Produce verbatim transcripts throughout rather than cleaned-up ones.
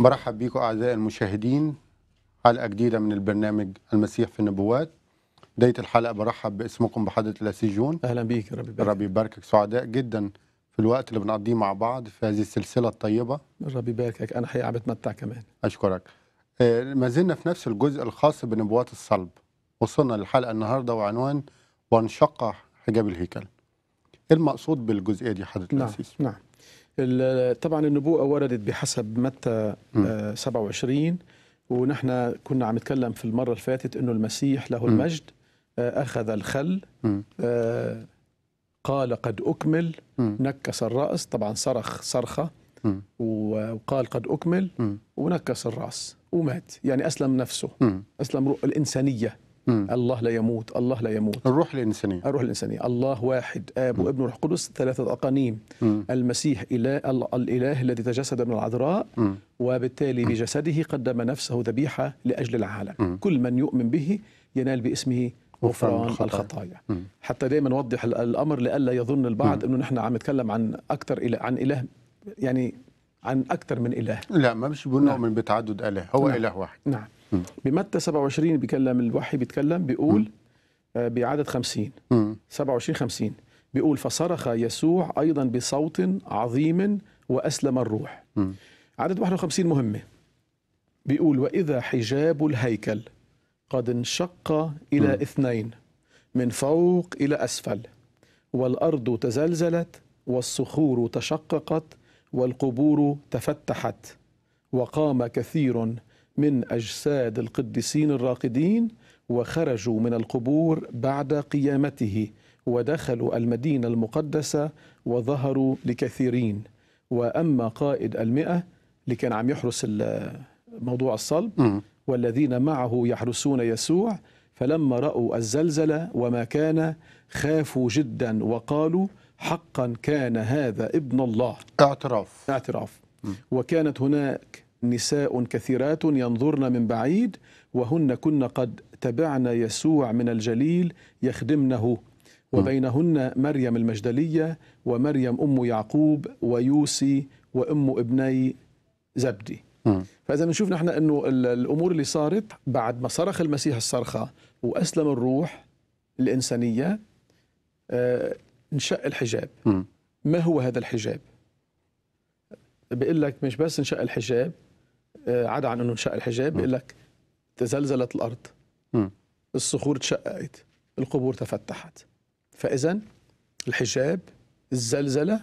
برحب بيكم أعزائي المشاهدين، حلقة جديدة من البرنامج المسيح في النبوات. بداية الحلقة برحب باسمكم بحضرة الأسيجون. أهلا بيك، ربي يبارك. ربي يباركك. سعداء جدا في الوقت اللي بنقضيه مع بعض في هذه السلسلة الطيبة. ربي يباركك، أنا حقيقة عم بتمتع كمان. أشكرك. آه، ما زلنا في نفس الجزء الخاص بنبوات الصلب. وصلنا للحلقة النهاردة وعنوان وانشق حجاب الهيكل. إيه المقصود بالجزئية دي حضرة نعم الأسيس؟ نعم. طبعا النبوءة وردت بحسب متى آه سبعة وعشرين، ونحن كنا عم نتكلم في المرة اللي فاتت إنه المسيح له المجد آه أخذ الخل، آه قال قد أكمل، م. نكس الرأس، طبعا صرخ صرخة م. وقال قد أكمل م. ونكس الرأس ومات، يعني أسلم نفسه، م. أسلم روح الإنسانية. م. الله لا يموت، الله لا يموت. الروح الإنسانية، الروح الإنسانية، الله واحد، آب م. وابن وروح قدس، ثلاثة أقانيم. م. المسيح إله، الإله الذي تجسد من العذراء، م. وبالتالي بجسده قدم نفسه ذبيحة لأجل العالم. م. كل من يؤمن به ينال باسمه غفران الخطايا, الخطايا. حتى دائما نوضح الأمر لئلا يظن البعض أنه نحن عم نتكلم عن أكثر إله، عن إله يعني عن أكثر من إله. لا، ما مش بنؤمن نعم. بتعدد إله، هو نعم. إله واحد. نعم. م. بمتى سبعة وعشرين بيكلم الوحي، بيتكلم بيقول م. بعدد خمسين، م. سبعة وعشرين خمسين بيقول فصرخ يسوع أيضا بصوت عظيم وأسلم الروح. م. عدد واحد وخمسين مهمة، بيقول وإذا حجاب الهيكل قد انشق إلى م. اثنين من فوق إلى أسفل، والأرض تزلزلت والصخور تشققت والقبور تفتحت، وقام كثير من أجساد القديسين الراقدين وخرجوا من القبور بعد قيامته ودخلوا المدينة المقدسة وظهروا لكثيرين. وأما قائد المئة اللي كان عم يحرس موضوع الصلب والذين معه يحرسون يسوع، فلما رأوا الزلزلة وما كان خافوا جدا وقالوا حقا كان هذا ابن الله. اعتراف اعتراف. م. وكانت هناك نساء كثيرات ينظرن من بعيد، وهن كن قد تبعن يسوع من الجليل يخدمنه، وبينهن مريم المجدلية ومريم أم يعقوب ويوسي وأم ابني زبدي. م. فإذا بنشوف نحن أنه الأمور اللي صارت بعد ما صرخ المسيح الصرخة وأسلم الروح الإنسانية، آه انشق الحجاب. م. ما هو هذا الحجاب؟ بيقول لك مش بس انشق الحجاب، آه عدا عن أنه انشق الحجاب، بيقول لك تزلزلت الأرض، م. الصخور تشققت، القبور تفتحت. فإذا الحجاب، الزلزلة،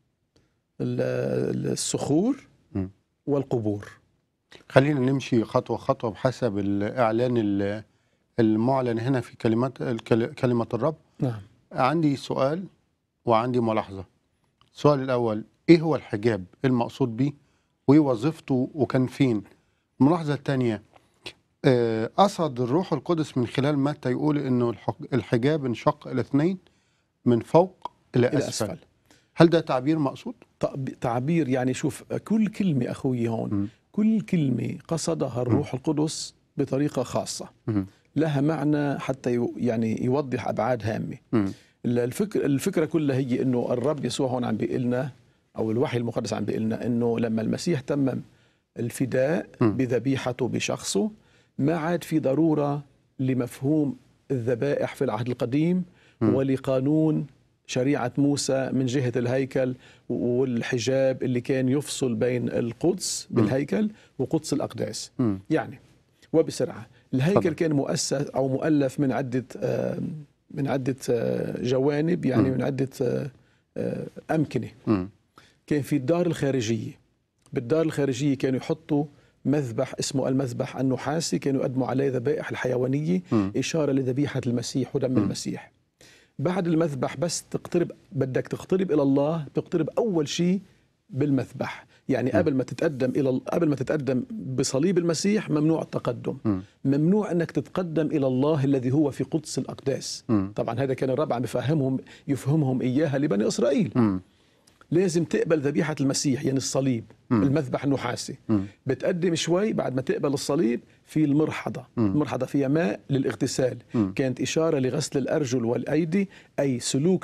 الصخور م. والقبور. خلينا نمشي خطوة خطوة بحسب الإعلان المعلن هنا في كلمات كلمة الرب. نعم. عندي سؤال وعندي ملاحظة. السؤال الأول، إيه هو الحجاب؟ إيه المقصود به؟ وإيه وظيفته وكان فين؟ الملاحظة الثانية، قصد الروح القدس من خلال متى يقول إنه الحجاب انشق إلى اثنين من فوق إلى, إلى أسفل. أسفل. هل ده تعبير مقصود؟ تعبير يعني شوف، كل كلمة أخوي هون م. كل كلمة قصدها الروح م. القدس بطريقة خاصة م. لها معنى حتى يعني يوضح أبعاد هامة. م. الفكرة, الفكرة كلها هي إنه الرب يسوع هون عم بيقلنا، أو الوحي المقدس عم بيقلنا إنه لما المسيح تمم الفداء م. بذبيحته بشخصه، ما عاد في ضرورة لمفهوم الذبائح في العهد القديم م. ولقانون شريعة موسى من جهة الهيكل والحجاب اللي كان يفصل بين القدس بالهيكل وقدس الأقداس. م. يعني وبسرعة، الهيكل فضل. كان مؤسس أو مؤلف من عدة من عدة جوانب، يعني م. من عدة أمكنة. م. كان في الدار الخارجية، بالدار الخارجية كانوا يحطوا مذبح اسمه المذبح النحاسي، كانوا يقدموا عليه ذبائح الحيوانية م. إشارة لذبيحة المسيح ودم م. المسيح. بعد المذبح بس تقترب، بدك تقترب إلى الله، تقترب أول شيء بالمذبح. يعني م. قبل ما تتقدم إلى قبل ما تتقدم بصليب المسيح ممنوع التقدم. م. ممنوع أنك تتقدم إلى الله الذي هو في قدس الأقداس. م. طبعا هذا كان الرب عم بفهمهم يفهمهم إياها لبني إسرائيل. م. لازم تقبل ذبيحة المسيح، يعني الصليب، م. المذبح النحاسي. م. بتقدم شوي بعد ما تقبل الصليب في المرحضة. م. المرحضة فيها ماء للاغتسال. م. كانت إشارة لغسل الأرجل والأيدي، أي سلوكنا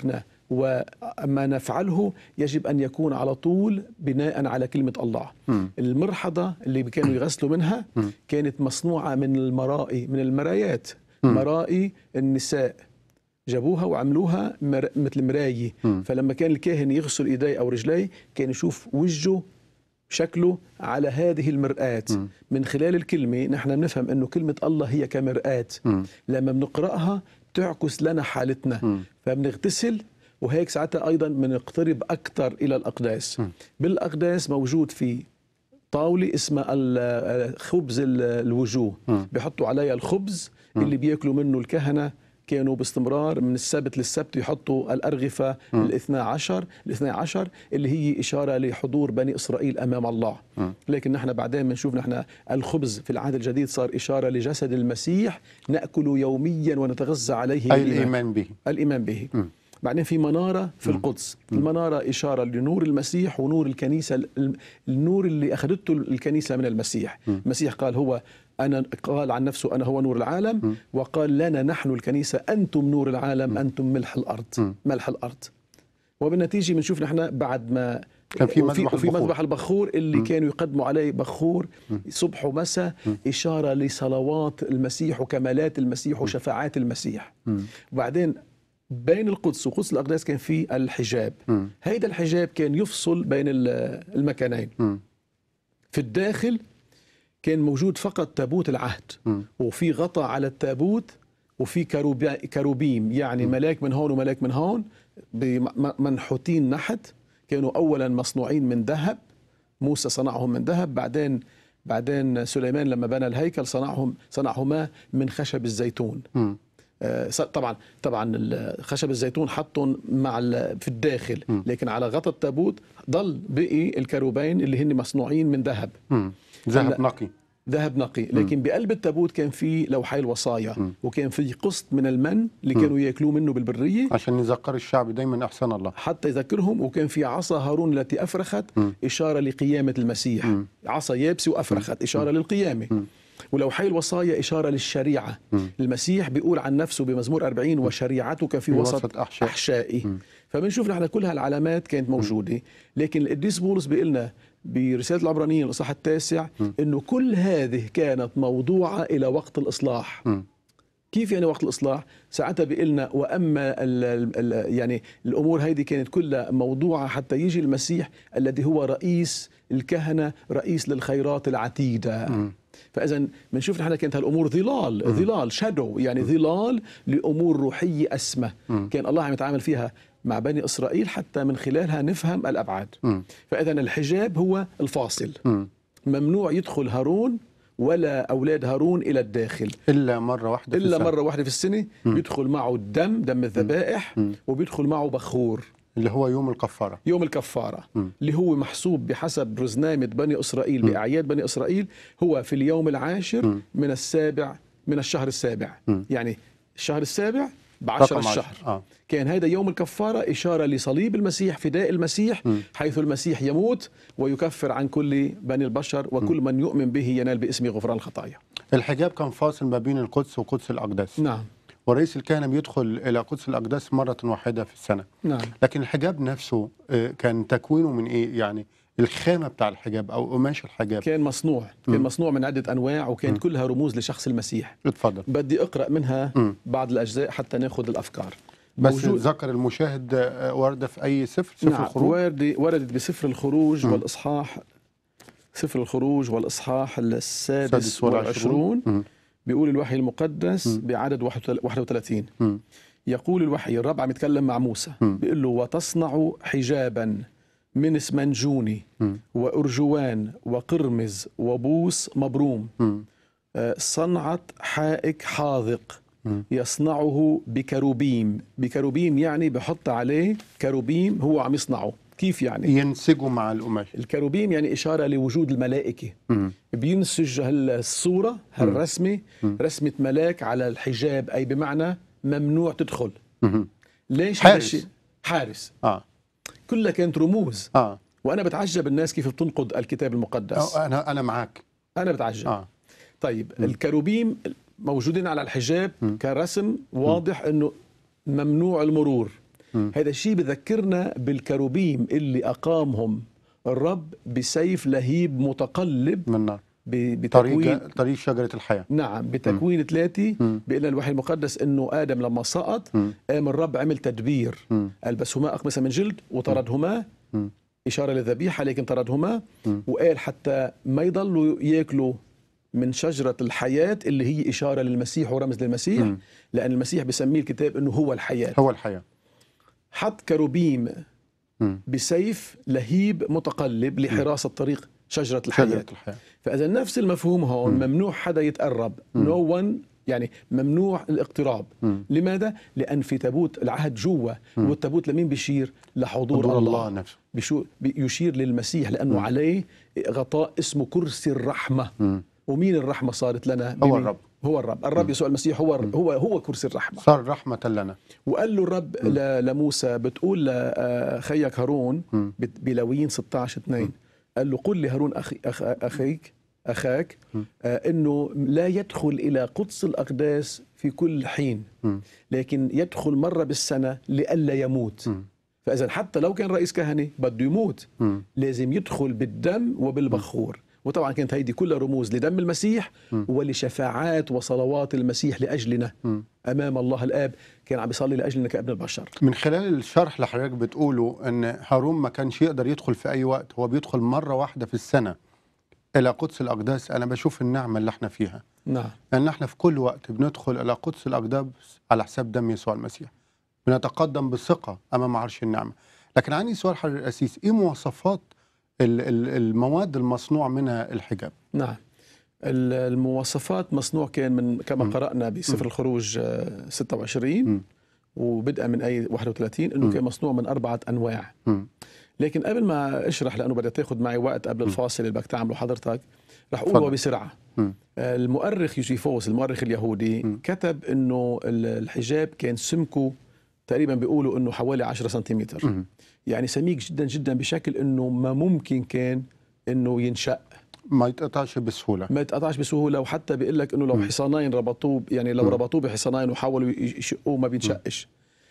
وما نفعله يجب أن يكون على طول بناء على كلمة الله. م. المرحضة اللي كانوا يغسلوا منها م. كانت مصنوعة من المرائي، من المرايات، م. مرائي النساء جابوها وعملوها مر... مثل مراية. م. فلما كان الكاهن يغسل إيديه أو رجليه كان يشوف وجهه شكله على هذه المرآة. م. من خلال الكلمة نحن بنفهم أنه كلمة الله هي كمرآة، م. لما بنقرأها تعكس لنا حالتنا، م. فبنغتسل وهيك ساعتها أيضا بنقترب أكثر إلى الأقداس. م. بالأقداس موجود في طاولة اسمها خبز الوجوه، م. بيحطوا عليها الخبز م. اللي بياكلوا منه الكهنة. كانوا باستمرار من السبت للسبت يحطوا الأرغفة م. الاثنى عشر الاثنى عشر اللي هي إشارة لحضور بني إسرائيل أمام الله. م. لكن نحن بعدين بنشوف نحن الخبز في العهد الجديد صار إشارة لجسد المسيح نأكل يوميا ونتغذى عليه. أي الإيمان به. الإيمان به. م. بعدين في منارة في القدس. المنارة إشارة لنور المسيح ونور الكنيسة، النور اللي أخذته الكنيسة من المسيح. المسيح قال هو أنا، قال عن نفسه أنا هو نور العالم، وقال لنا نحن الكنيسة أنتم نور العالم، أنتم ملح الأرض، ملح الأرض. وبالنتيجة بنشوف نحن بعد ما كان في مذبح وفي البخور. مذبح البخور اللي م. كانوا يقدموا عليه بخور صبح ومساء، إشارة لصلوات المسيح وكمالات المسيح وشفاعات المسيح. م. وبعدين بين القدس وقدس الأقداس كان في الحجاب. م. هيدا الحجاب كان يفصل بين المكانين. م. في الداخل كان موجود فقط تابوت العهد، م. وفي غطاء على التابوت، وفي كروبيم يعني م. ملاك من هون وملاك من هون منحوتين نحت. كانوا أولا مصنوعين من ذهب، موسى صنعهم من ذهب، بعدين بعدين سليمان لما بنى الهيكل صنعهم صنعهما من خشب الزيتون. م. طبعا طبعا خشب الزيتون حطهم مع في الداخل، لكن على غطاء التابوت ضل بقي الكروبين اللي هن مصنوعين من ذهب، ذهب نقي ذهب نقي. لكن بقلب التابوت كان في لوحي الوصايا، م. وكان في قسط من المن اللي كانوا ياكلوه منه بالبريه عشان يذكر الشعب دايما احسان الله، حتى يذكرهم. وكان في عصا هارون التي افرخت، م. اشاره لقيامه المسيح، م. عصا يابسه وافرخت، اشاره م. للقيامه. م. ولوحي الوصايا إشارة للشريعة. م. المسيح بيقول عن نفسه بمزمور أربعين وشريعتك في وسط أحشائي, أحشائي. فبنشوف نحن كل هالعلامات كانت موجودة. م. لكن القديس بولس بيقول لنا برسالة العبرانيين الإصحاح التاسع م. إنه كل هذه كانت موضوعة إلى وقت الإصلاح. م. كيف يعني وقت الإصلاح؟ ساعتها بيقلنا وأما ال ال يعني الأمور هذه كانت كلها موضوعة حتى يجي المسيح الذي هو رئيس الكهنة، رئيس للخيرات العتيدة. م. فإذا بنشوف نحن كانت هالأمور ظلال، م. ظلال شادو، يعني م. ظلال لأمور روحية أسمى. م. كان الله عم يتعامل فيها مع بني إسرائيل حتى من خلالها نفهم الأبعاد. م. فإذا الحجاب هو الفاصل. م. ممنوع يدخل هارون ولا أولاد هارون إلى الداخل إلا مرة واحدة إلا في مرة واحدة في السنة. م. بيدخل معه الدم، دم الذبائح، م. وبيدخل معه بخور اللي هو يوم الكفارة. يوم الكفارة م. اللي هو محسوب بحسب رزنامة بني إسرائيل، م. بأعياد بني إسرائيل، هو في اليوم العاشر م. من السابع من الشهر السابع. م. يعني الشهر السابع بعشر الشهر. آه. كان هذا يوم الكفارة إشارة لصليب المسيح، فداء المسيح، م. حيث المسيح يموت ويكفر عن كل بني البشر، وكل م. من يؤمن به ينال باسم غفران الخطايا. الحجاب كان فاصل ما بين القدس وقدس الأقداس. نعم. ورئيس الكهنة بيدخل إلى قدس الأقداس مرة واحدة في السنة. نعم. لكن الحجاب نفسه كان تكوينه من إيه؟ يعني الخامة بتاع الحجاب أو قماش الحجاب كان مصنوع م. كان مصنوع من عدة أنواع، وكان م. كلها رموز لشخص المسيح. اتفضل. بدي أقرأ منها م. بعض الأجزاء حتى ناخذ الأفكار. بس ذكر المشاهد ورد في أي سفر؟ سفر نعم. الخروج؟ ورد وردت بسفر الخروج م. والإصحاح سفر الخروج والإصحاح السادس والعشرون. بيقول الوحي المقدس م. بعدد واحد وثلاثين. م. يقول الوحي، الرب عم يتكلم مع موسى، بيقول له وتصنع حجابا من اسمنجوني م. وأرجوان وقرمز وبوس مبروم، آه صنعة حائك حاذق م. يصنعه بكروبيم. بكروبيم يعني بحط عليه كروبيم، هو عم يصنعه. كيف يعني؟ ينسجوا مع القماش. الكروبيم يعني إشارة لوجود الملائكة. م. بينسج هالصورة هالرسمة، م. رسمة ملاك على الحجاب، أي بمعنى ممنوع تدخل. م. ليش هذا الشيء؟ حارس. آه. كلها كانت رموز. آه. وأنا بتعجب الناس كيف بتنقض الكتاب المقدس. أه أنا أنا معك. أنا بتعجب. آه. طيب م. الكروبيم موجودين على الحجاب م. كرسم واضح م. إنه ممنوع المرور. م. هذا الشيء بذكرنا بالكروبيم اللي أقامهم الرب بسيف لهيب متقلب من نار. ب- بتكوين طريق طريق شجرة الحياة. نعم بتكوين ثلاثة. م. بيقول لنا الوحي المقدس انه ادم لما سقط م. قام الرب عمل تدبير، م. البسهما اقمصه من جلد وطردهما م. اشاره للذبيحه لكن طردهما، م. وقال حتى ما يضلوا ياكلوا من شجره الحياه اللي هي اشاره للمسيح ورمز للمسيح، م. لان المسيح بسميه الكتاب انه هو الحياه. هو الحياة. حط كروبيم م. بسيف لهيب متقلب لحراسه طريق شجره الحياه. شجرة الحياة. فإذا نفس المفهوم هون، م. ممنوع حدا يتقرب، م. نو ون يعني ممنوع الاقتراب. م. لماذا؟ لأن في تابوت العهد جوا، والتابوت لمين بيشير؟ لحضور حضور الله, الله نفسه. بيشو بيشير للمسيح لأنه م. عليه غطاء اسمه كرسي الرحمة. م. ومين الرحمة صارت لنا؟ هو بمين؟ الرب. هو الرب الرب م. يسوع المسيح هو م. هو هو كرسي الرحمة. صار رحمة لنا. وقال له الرب م. ل- لموسى بتقول لخيك هارون م. بت- بلاويين ستة عشر اثنين، قال له قل لهارون أخي أخ أخيك أخاك م. آه إنه لا يدخل إلى قدس الأقداس في كل حين، م. لكن يدخل مرة بالسنة لئلا يموت. م. فإذا حتى لو كان رئيس كهنة بده يموت م. لازم يدخل بالدم وبالبخور. وطبعا كانت هيدي كلها رموز لدم المسيح م. ولشفاعات وصلوات المسيح لأجلنا م. أمام الله الآب، كان عم بيصلي لأجلنا كابن البشر. من خلال الشرح اللي حضرتك بتقوله ان هارون ما كانش يقدر يدخل في اي وقت، هو بيدخل مرة واحدة في السنة الى قدس الاقداس. انا بشوف النعمة اللي احنا فيها، نعم لان احنا في كل وقت بندخل الى قدس الاقداس على حساب دم يسوع المسيح، بنتقدم بثقة امام عرش النعمة. لكن عندي سؤال حضرتك الاسيس، ايه مواصفات ال- ال- المواد المصنوع منها الحجاب؟ نعم ال- المواصفات مصنوع كان من كما م. قرأنا بسفر م. الخروج آه، ستة وعشرين م. وبدءا من أي واحد وثلاثين انه م. كان مصنوع من أربعة أنواع. م. لكن قبل ما اشرح لانه بدها تاخذ معي وقت قبل الفاصل اللي بدك تعمله حضرتك، رح اقوله اتفضل. بسرعه. م. آه، المؤرخ يوسيفوس المؤرخ اليهودي م. كتب انه ال- الحجاب كان سمكه تقريبا بيقولوا انه حوالي عشرة سنتيمتر، م. يعني سميك جدا جدا بشكل انه ما ممكن كان انه ينشأ، ما يتقطعش بسهولة. ما يتقطعش بسهوله. وحتى بيقول لك انه لو م. حصانين ربطوه، يعني لو م. ربطوه بحصانين وحاولوا يشقوه ما بينشقش.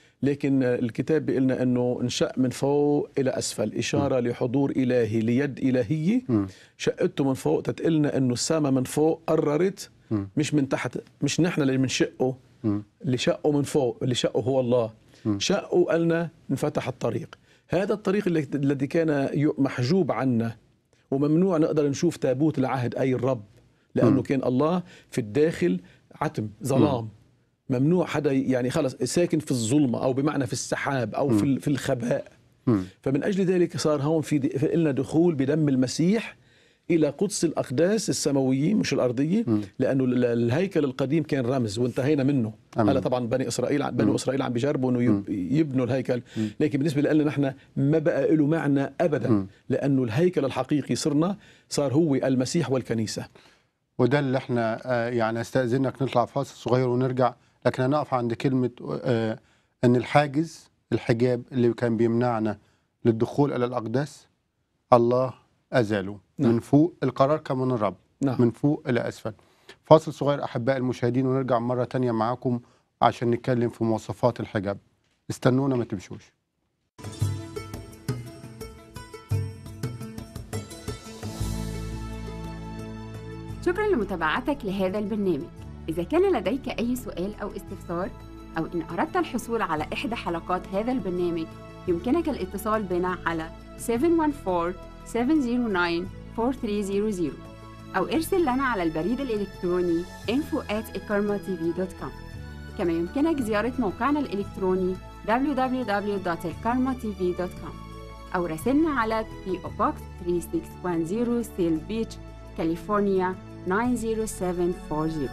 لكن الكتاب بيقول لنا انه انشأ من فوق الى اسفل، اشاره لحضور الهي ليد الهيه م. شقته من فوق، تتقلنا انه السماء من فوق قررت م. مش من تحت، مش نحن اللي بنشقه، م. اللي شقه من فوق، اللي شقه هو الله. م. شقه قالنا انفتح الطريق، هذا الطريق اللي- الذي كان ي- محجوب عنا وممنوع نقدر نشوف تابوت العهد أي الرب، لأنه م. كان الله في الداخل عتم ظلام، ممنوع حدا يعني خلص ساكن في الظلمة أو بمعنى في السحاب أو في ال- في الخباء. م. فمن أجل ذلك صار هون في د- في لنا دخول بدم المسيح إلى قدس الأقداس السماويين مش الأرضية، م. لأنه ال- الهيكل القديم كان رمز وانتهينا منه. أمين. هلا طبعا بني إسرائيل بنو م. إسرائيل عم بيجربوا إنه يب- يبنوا الهيكل، م. لكن بالنسبة لنا نحن ما بقى له معنى أبدا، م. لأنه الهيكل الحقيقي صرنا صار هو المسيح والكنيسة. وده اللي احنا آه، يعني استأذنك نطلع فاصل صغير ونرجع، لكن هنقف عند كلمة آه، ان الحاجز الحجاب اللي كان بيمنعنا للدخول الى الاقداس الله ازاله. نعم. من فوق، القرار كان من الرب. نعم. من فوق الى اسفل. فاصل صغير احباء المشاهدين ونرجع مرة تانية معاكم عشان نتكلم في مواصفات الحجاب. استنونا ما تمشوش. شكرا لمتابعتك لهذا البرنامج. إذا كان لديك أي سؤال أو استفسار، أو إن أردت الحصول على إحدى حلقات هذا البرنامج، يمكنك الاتصال بنا على سبعة واحد أربعة سبعة صفر تسعة أربعة ثلاثة صفر صفر أو ارسل لنا على البريد الإلكتروني info at ikarma t v dot com. كما يمكنك زيارة موقعنا الإلكتروني دبليو دبليو دبليو دوت ikarma t v dot com أو راسلنا على بي أو Box ثلاثة ستة واحد صفر سيل بيتش كاليفورنيا تسعة صفر سبعة أربعة صفر.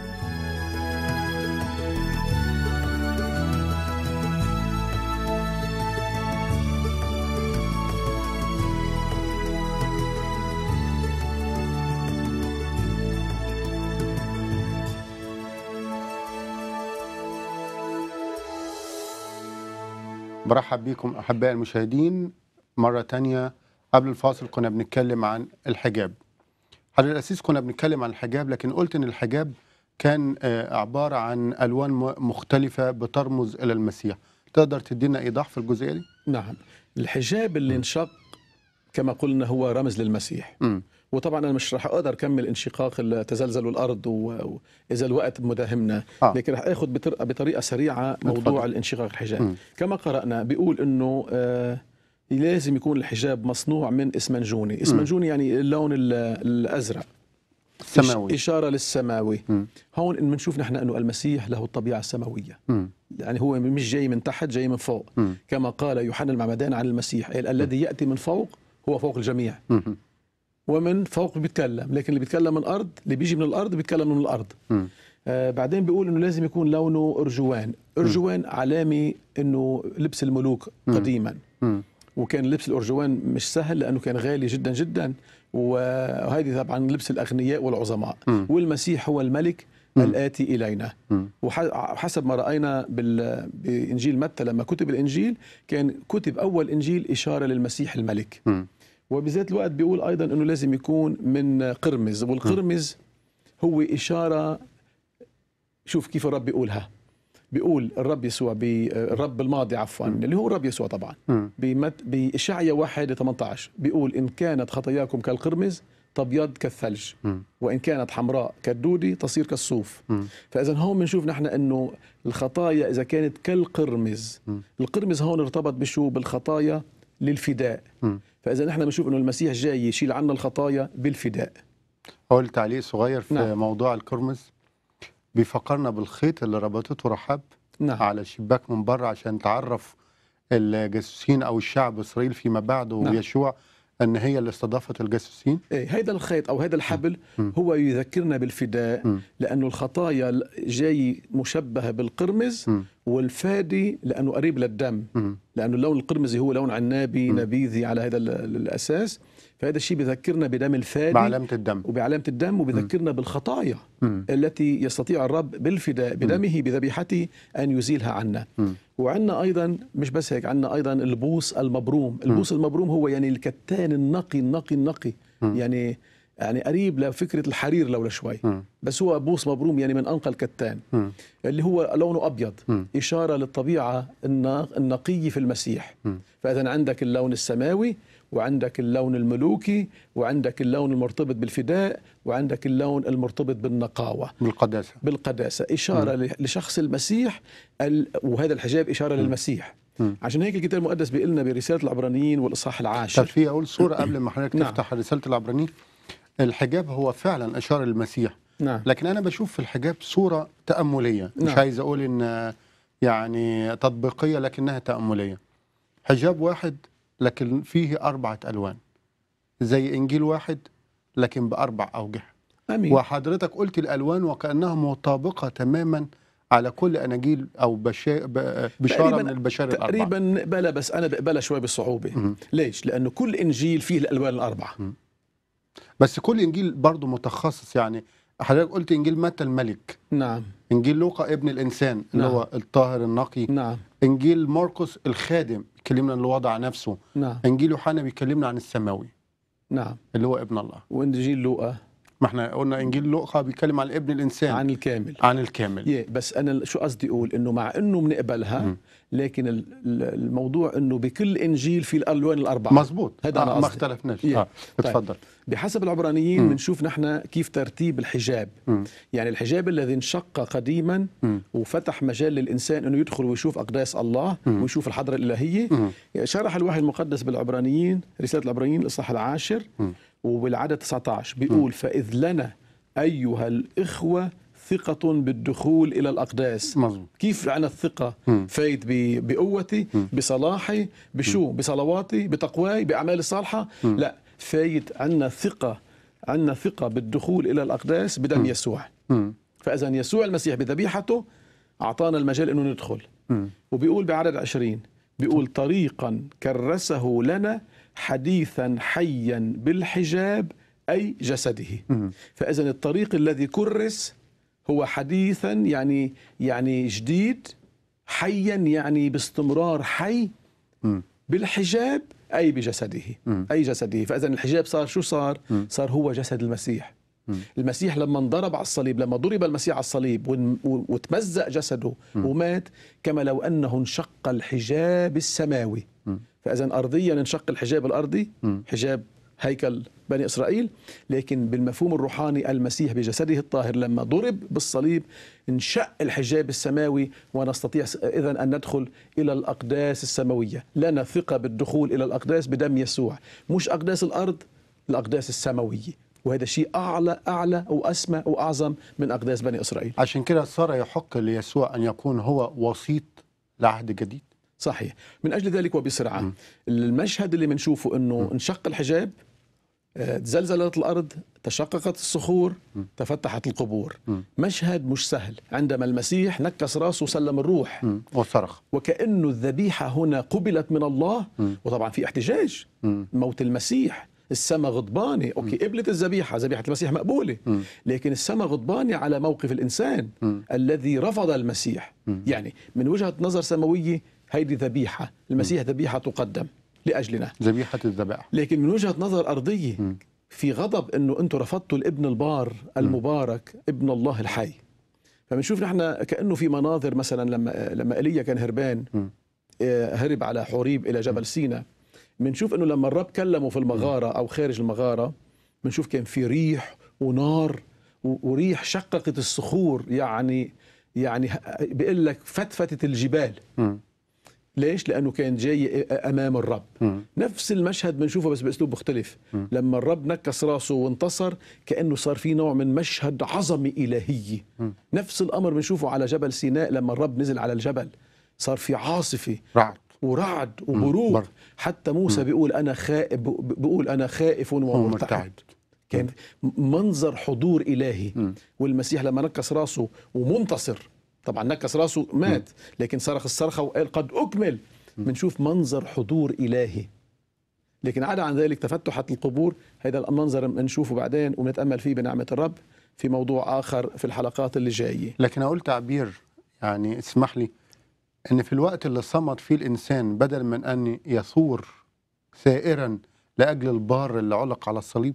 برحب بكم أحباء المشاهدين مرة تانية. قبل الفاصل كنا بنتكلم عن الحجاب. حضرتك الأسيس كنا بنتكلم عن الحجاب، لكن قلت إن الحجاب كان آه، عبارة عن ألوان م- مختلفة بترمز إلى المسيح. تقدر تدينا ايضاح في الجزئيه دي؟ نعم. الحجاب اللي انشق كما قلنا هو رمز للمسيح. م. وطبعا انا مش راح اقدر اكمل انشقاق تزلزل الارض واذا الوقت مداهمنا، آه. لكن راح اخذ بطريقه سريعه موضوع اتفضل. الانشقاق الحجاب. م. كما قرانا بيقول انه آه لازم يكون الحجاب مصنوع من اسمنجوني. اسمنجوني يعني اللون الازرق السماوي، اشاره للسماوي. م. هون بنشوف نحن انه المسيح له الطبيعه السماويه، م. يعني هو مش جاي من تحت، جاي من فوق. م. كما قال يوحنا المعمدان عن المسيح الذي ياتي من فوق هو فوق الجميع، م. ومن فوق بيتكلم، لكن اللي بيتكلم من الارض، اللي بيجي من الارض بيتكلم من الارض. م. آه بعدين بيقول انه لازم يكون لونه ارجوان. ارجوان علامه انه لبس الملوك قديما، م. وكان لبس الارجوان مش سهل لانه كان غالي جدا جدا، وهذه طبعا لبس الاغنياء والعظماء. م. والمسيح هو الملك م. الاتي الينا. م. وحسب ما راينا بانجيل متى لما كتب الانجيل كان كتب اول انجيل اشاره للمسيح الملك. م. وبذات الوقت بيقول أيضا أنه لازم يكون من قرمز، والقرمز هو إشارة. شوف كيف الرب بيقولها، بيقول الرب يسوع بالرب الماضي عفوا اللي هو الرب يسوع طبعا بإشعيا واحد ثمانية عشر بيقول إن كانت خطاياكم كالقرمز تبيض كالثلج، وإن كانت حمراء كالدودي تصير كالصوف. فإذا هون بنشوف نحن أنه الخطايا إذا كانت كالقرمز، القرمز هون ارتبط بشو؟ بالخطايا للفداء. م. فإذا نحن بنشوف أنه المسيح جاي يشيل عنا الخطايا بالفداء. أقول تعليق صغير في نعم. موضوع القرمز، بيفكرنا بالخيط اللي ربطته رحاب نعم. على الشباك من بره عشان تعرف الجاسوسين أو الشعب إسرائيل فيما بعد ويشوع أن هي اللي استضافت الجاسوسين. إيه هيدا الخيط أو هيدا الحبل م. هو يذكرنا بالفداء، م. لأنه الخطايا جاي مشبهة بالقرمز، م. والفادي لأنه قريب للدم، م. لأنه اللون القرمزي هو لون عنابي م. نبيذي على هذا الأساس. فهذا الشيء بيذكرنا بدم الفادي بعلامة الدم وبعلامة الدم، وبيذكرنا بالخطايا م. التي يستطيع الرب بالفداء بدمه بذبيحته أن يزيلها عنا. م. وعندنا أيضا مش بس هيك، عندنا أيضا البوس المبروم. البوس م. المبروم هو يعني الكتان النقي النقي النقي، م. يعني يعني قريب لفكرة الحرير لولا شوي، م. بس هو بوس مبروم يعني من أنقى الكتان، م. اللي هو لونه أبيض، م. إشارة للطبيعة النقية في المسيح. م. فإذا عندك اللون السماوي، وعندك اللون الملوكي، وعندك اللون المرتبط بالفداء، وعندك اللون المرتبط بالنقاوة بالقداسة بالقداسة إشارة م. لشخص المسيح، وهذا الحجاب إشارة م. للمسيح. م. عشان هيك الكتاب المقدس بيقول لنا برسالة العبرانيين والإصحاح العاشر. طب في أقول صورة قبل ما حضرتك نعم. تفتح رسالة العبرانيين، الحجاب هو فعلا إشارة للمسيح. نعم. لكن أنا بشوف في الحجاب صورة تأملية، نعم. مش عايز أقول إن يعني تطبيقية لكنها تأملية. حجاب واحد لكن فيه أربعة ألوان، زي إنجيل واحد لكن بأربع أوجه. أمين. وحضرتك قلت الألوان وكأنها مطابقة تماما على كل أناجيل أو بشا... بشارة من البشائر الأربعة. تقريبا نقبلها، بس أنا بقبلها شوي بصعوبة. م- ليش؟ لأنه كل إنجيل فيه الألوان الأربعة. م- بس كل إنجيل برضو متخصص. يعني حضرتك قلت إنجيل متى الملك، نعم. إنجيل لوقا ابن الإنسان اللي نعم. هو الطاهر النقي، نعم. إنجيل مرقس الخادم بيكلمنا عن اللي وضع نفسه، نعم. إنجيل يوحنا بيكلمنا عن السماوي، نعم، اللي هو ابن الله. وإنجيل لوقا، ما احنا قلنا إنجيل لوقا بيتكلم عن ابن الإنسان، عن الكامل، عن الكامل. يه بس أنا شو قصدي أقول، إنه مع إنه بنقبلها م. لكن الموضوع إنه بكل إنجيل في الألوان الأربعة. مظبوط، هذا أنا آه ما اختلفناش. آه. اتفضل. طيب. بحسب العبرانيين بنشوف نحن كيف ترتيب الحجاب. م. يعني الحجاب الذي انشق قديما م. وفتح مجال للإنسان إنه يدخل ويشوف أقداس الله م. ويشوف الحضرة الإلهية. م. شرح الوحي المقدس بالعبرانيين، رسالة العبرانيين الإصحاح العاشر م. وبالعدد تسعة عشر بيقول م. فإذ لنا أيها الإخوة ثقة بالدخول إلى الأقداس. مظبوط. كيف عنا الثقة؟ م. فايت بقوتي، م. بصلاحي، بشو؟ م. بصلواتي، بتقواي، بأعمال الصالحة؟ م. لا، فايت عنا ثقة، عنا ثقة بالدخول إلى الأقداس بدم م. يسوع. م. فإذا يسوع المسيح بذبيحته أعطانا المجال إنه ندخل. م. وبيقول بعدد عشرين بيقول طريقا كرسه لنا حديثا حيا بالحجاب أي جسده. م. فإذا الطريق الذي كرس هو حديثا يعني يعني جديد، حيا يعني باستمرار حي، م. بالحجاب أي بجسده، م. أي جسده. فإذا الحجاب صار شو صار؟ م. صار هو جسد المسيح. المسيح لما انضرب على الصليب، لما ضرب المسيح على الصليب ون- وتمزق جسده ومات، كما لو أنه انشق الحجاب السماوي. فإذا أرضيا انشق الحجاب الأرضي، حجاب هيكل بني إسرائيل، لكن بالمفهوم الروحاني المسيح بجسده الطاهر لما ضرب بالصليب انشق الحجاب السماوي، ونستطيع إذن أن ندخل إلى الأقداس السماوية. لنا ثقة بالدخول إلى الأقداس بدم يسوع، مش أقداس الأرض، الأقداس السماوية، وهذا شيء أعلى أعلى وأسمى وأعظم من أقداس بني إسرائيل. عشان كده صار يحق ليسوع أن يكون هو وسيط لعهد جديد. صحيح. من أجل ذلك وبسرعة م. المشهد اللي بنشوفه أنه م. انشق الحجاب، تزلزلت الأرض، تشققت الصخور، م. تفتحت القبور. م. مشهد مش سهل. عندما المسيح نكس راسه وسلم الروح م. وصرخ، وكأنه الذبيحة هنا قبلت من الله. م. وطبعا في احتجاج، م. موت المسيح، السماء غضبانة. أوكي، قبلت الذبيحة، ذبيحة المسيح مقبولة، م. لكن السماء غضبانة على موقف الإنسان م. الذي رفض المسيح. م. يعني من وجهة نظر سماوية هيدي ذبيحة، المسيح ذبيحة تقدم لأجلنا، ذبيحة الذبائح. لكن من وجهة نظر أرضية م. في غضب أنه أنتم رفضتوا الابن البار المبارك، م. ابن الله الحي. فبنشوف نحن كأنه في مناظر، مثلا لما لما إيليا كان هربان، م. هرب على حوريب إلى جبل سينا، بنشوف أنه لما الرب كلمه في المغارة أو خارج المغارة، بنشوف كان في ريح ونار وريح شققت الصخور، يعني يعني بيقول لك فتفتت الجبال. م. ليش؟ لأنه كان جاي أمام الرب. م. نفس المشهد بنشوفه بس بأسلوب مختلف. م. لما الرب نكس راسه وانتصر، كأنه صار في نوع من مشهد عظمة إلهية. م. نفس الأمر بنشوفه على جبل سيناء، لما الرب نزل على الجبل صار في عاصفة، رعد ورعد وبروق. حتى موسى بيقول أنا خائف، بيقول أنا خائف ومرتعد. كان منظر حضور إلهي. م. والمسيح لما نكس راسه ومنتصر، طبعا نكس راسه مات، لكن صرخ الصرخة وقال قد أكمل. بنشوف منظر حضور إلهي. لكن عدا عن ذلك تفتحت القبور، هذا المنظر بنشوفه بعدين ونتأمل فيه بنعمة الرب في موضوع آخر في الحلقات اللي جاية. لكن أقول تعبير، يعني اسمح لي، أن في الوقت اللي صمت فيه الإنسان بدل من أن يثور ثائرا لأجل البار اللي علق على الصليب،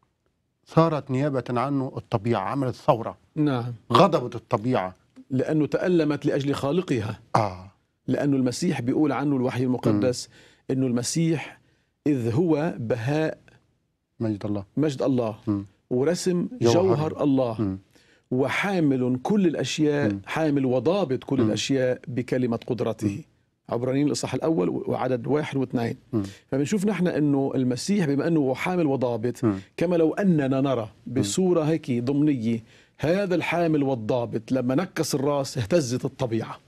صارت نيابة عنه الطبيعة، عملت ثورة. نعم، غضبت الطبيعة لأنه تألمت لأجل خالقها. آه. لأنه المسيح بيقول عنه الوحي المقدس م. أنه المسيح إذ هو بهاء مجد الله مجد الله م. ورسم جوهر, جوهر الله م. وحامل كل الأشياء م. حامل وضابط كل م. الأشياء بكلمة قدرته. عبرانيين الإصحاح الأول وعدد واحد واثنين. م. فبنشوف نحن أنه المسيح بما أنه حامل وضابط م. كما لو أننا نرى بصورة هيك ضمنية هذا الحامل والضابط لما نكس الراس اهتزت الطبيعة.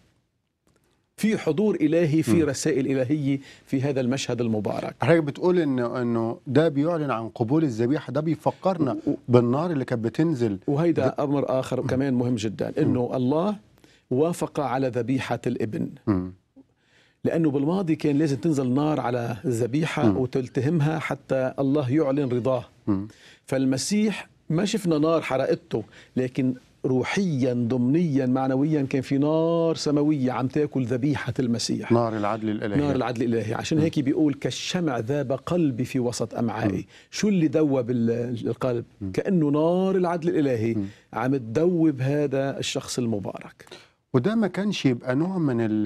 في حضور إلهي، في رسائل إلهية في هذا المشهد المبارك. حضرتك بتقول إنه إنه ده بيعلن عن قبول الذبيحة، ده بيفكرنا و... بالنار اللي كانت بتنزل. وهيدا ب... أمر آخر كمان مهم جدا، إنه الله وافق على ذبيحة الابن. م. لأنه بالماضي كان لازم تنزل نار على الذبيحة م. وتلتهمها حتى الله يعلن رضاه. م. فالمسيح ما شفنا نار حرقته، لكن روحيا ضمنيا معنويا كان في نار سماوية عم تاكل ذبيحة المسيح، نار العدل الإلهي. نار العدل الإلهي. عشان م. هيك بيقول كالشمع ذاب قلبي في وسط أمعائي. م. شو اللي دوب القلب؟ م. كأنه نار العدل الإلهي م. عم تدوب هذا الشخص المبارك. وده ما كانش يبقى نوع من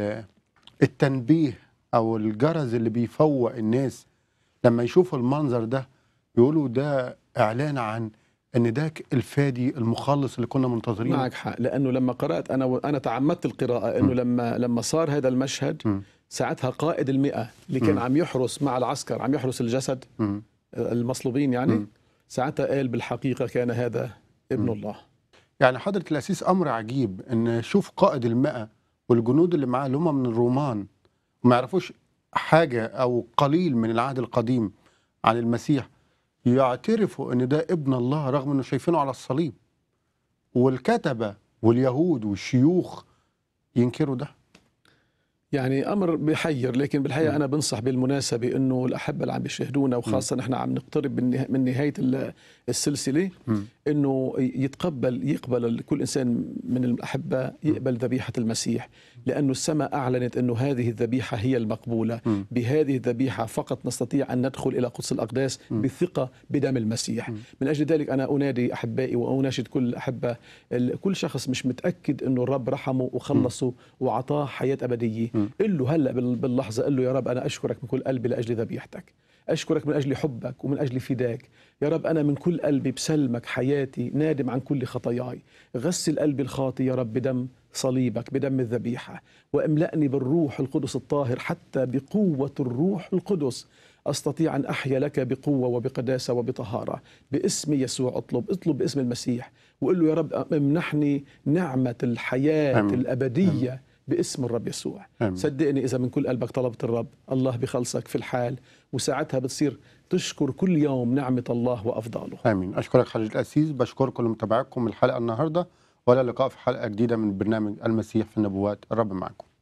التنبيه أو الجرس اللي بيفوق الناس لما يشوفوا المنظر ده، يقولوا ده إعلان عن ان ده الفادي المخلص اللي كنا منتظرينه؟ معك حق، لانه لما قرات انا وانا تعمدت القراءه انه م. لما لما صار هذا المشهد م. ساعتها قائد المئة اللي كان م. عم يحرس مع العسكر، عم يحرس الجسد م. المصلوبين يعني م. ساعتها قال بالحقيقه كان هذا ابن م. الله. يعني حضرة الأسيس أمر عجيب ان شوف قائد المئة والجنود اللي معاه اللي هم من الرومان وما يعرفوش حاجه او قليل من العهد القديم عن المسيح، يعترفوا ان ده ابن الله رغم انه شايفينه على الصليب، والكتبة واليهود والشيوخ ينكروا ده. يعني امر بيحير، لكن بالحقيقه م. انا بنصح بالمناسبه انه الاحبه اللي عم بيشاهدونا وخاصه م. نحن عم نقترب من من نهايه السلسله م. انه يتقبل يقبل كل انسان من الاحبه يقبل ذبيحه المسيح، لانه السماء اعلنت انه هذه الذبيحه هي المقبوله. م. بهذه الذبيحه فقط نستطيع ان ندخل الى قدس الاقداس م. بثقه بدم المسيح. م. من اجل ذلك انا انادي احبائي واناشد كل الاحبه، كل شخص مش متاكد انه الرب رحمه وخلصه وعطاه حياه ابديه، قل له هلا باللحظه، قل له يا رب انا اشكرك من كل قلبي لاجل ذبيحتك، أشكرك من أجل حبك ومن أجل فداك يا رب. أنا من كل قلبي بسلمك حياتي، نادم عن كل خطاياي، غسل قلبي الخاطي يا رب بدم صليبك، بدم الذبيحة، واملأني بالروح القدس الطاهر، حتى بقوة الروح القدس أستطيع أن أحيا لك بقوة وبقداسة وبطهارة. باسم يسوع أطلب اطلب باسم المسيح، وقل له يا رب امنحني نعمة الحياة آمين. الأبدية آمين. باسم الرب يسوع. آمين. صدقني إذا من كل قلبك طلبت الرب، الله بخلصك في الحال، وساعتها بتصير تشكر كل يوم نعمة الله وأفضاله. آمين. أشكرك حضرة القسيس، بشكركم لمتابعتكم الحلقة النهاردة، ولا لقاء في حلقة جديدة من برنامج المسيح في النبوات. الرب معكم.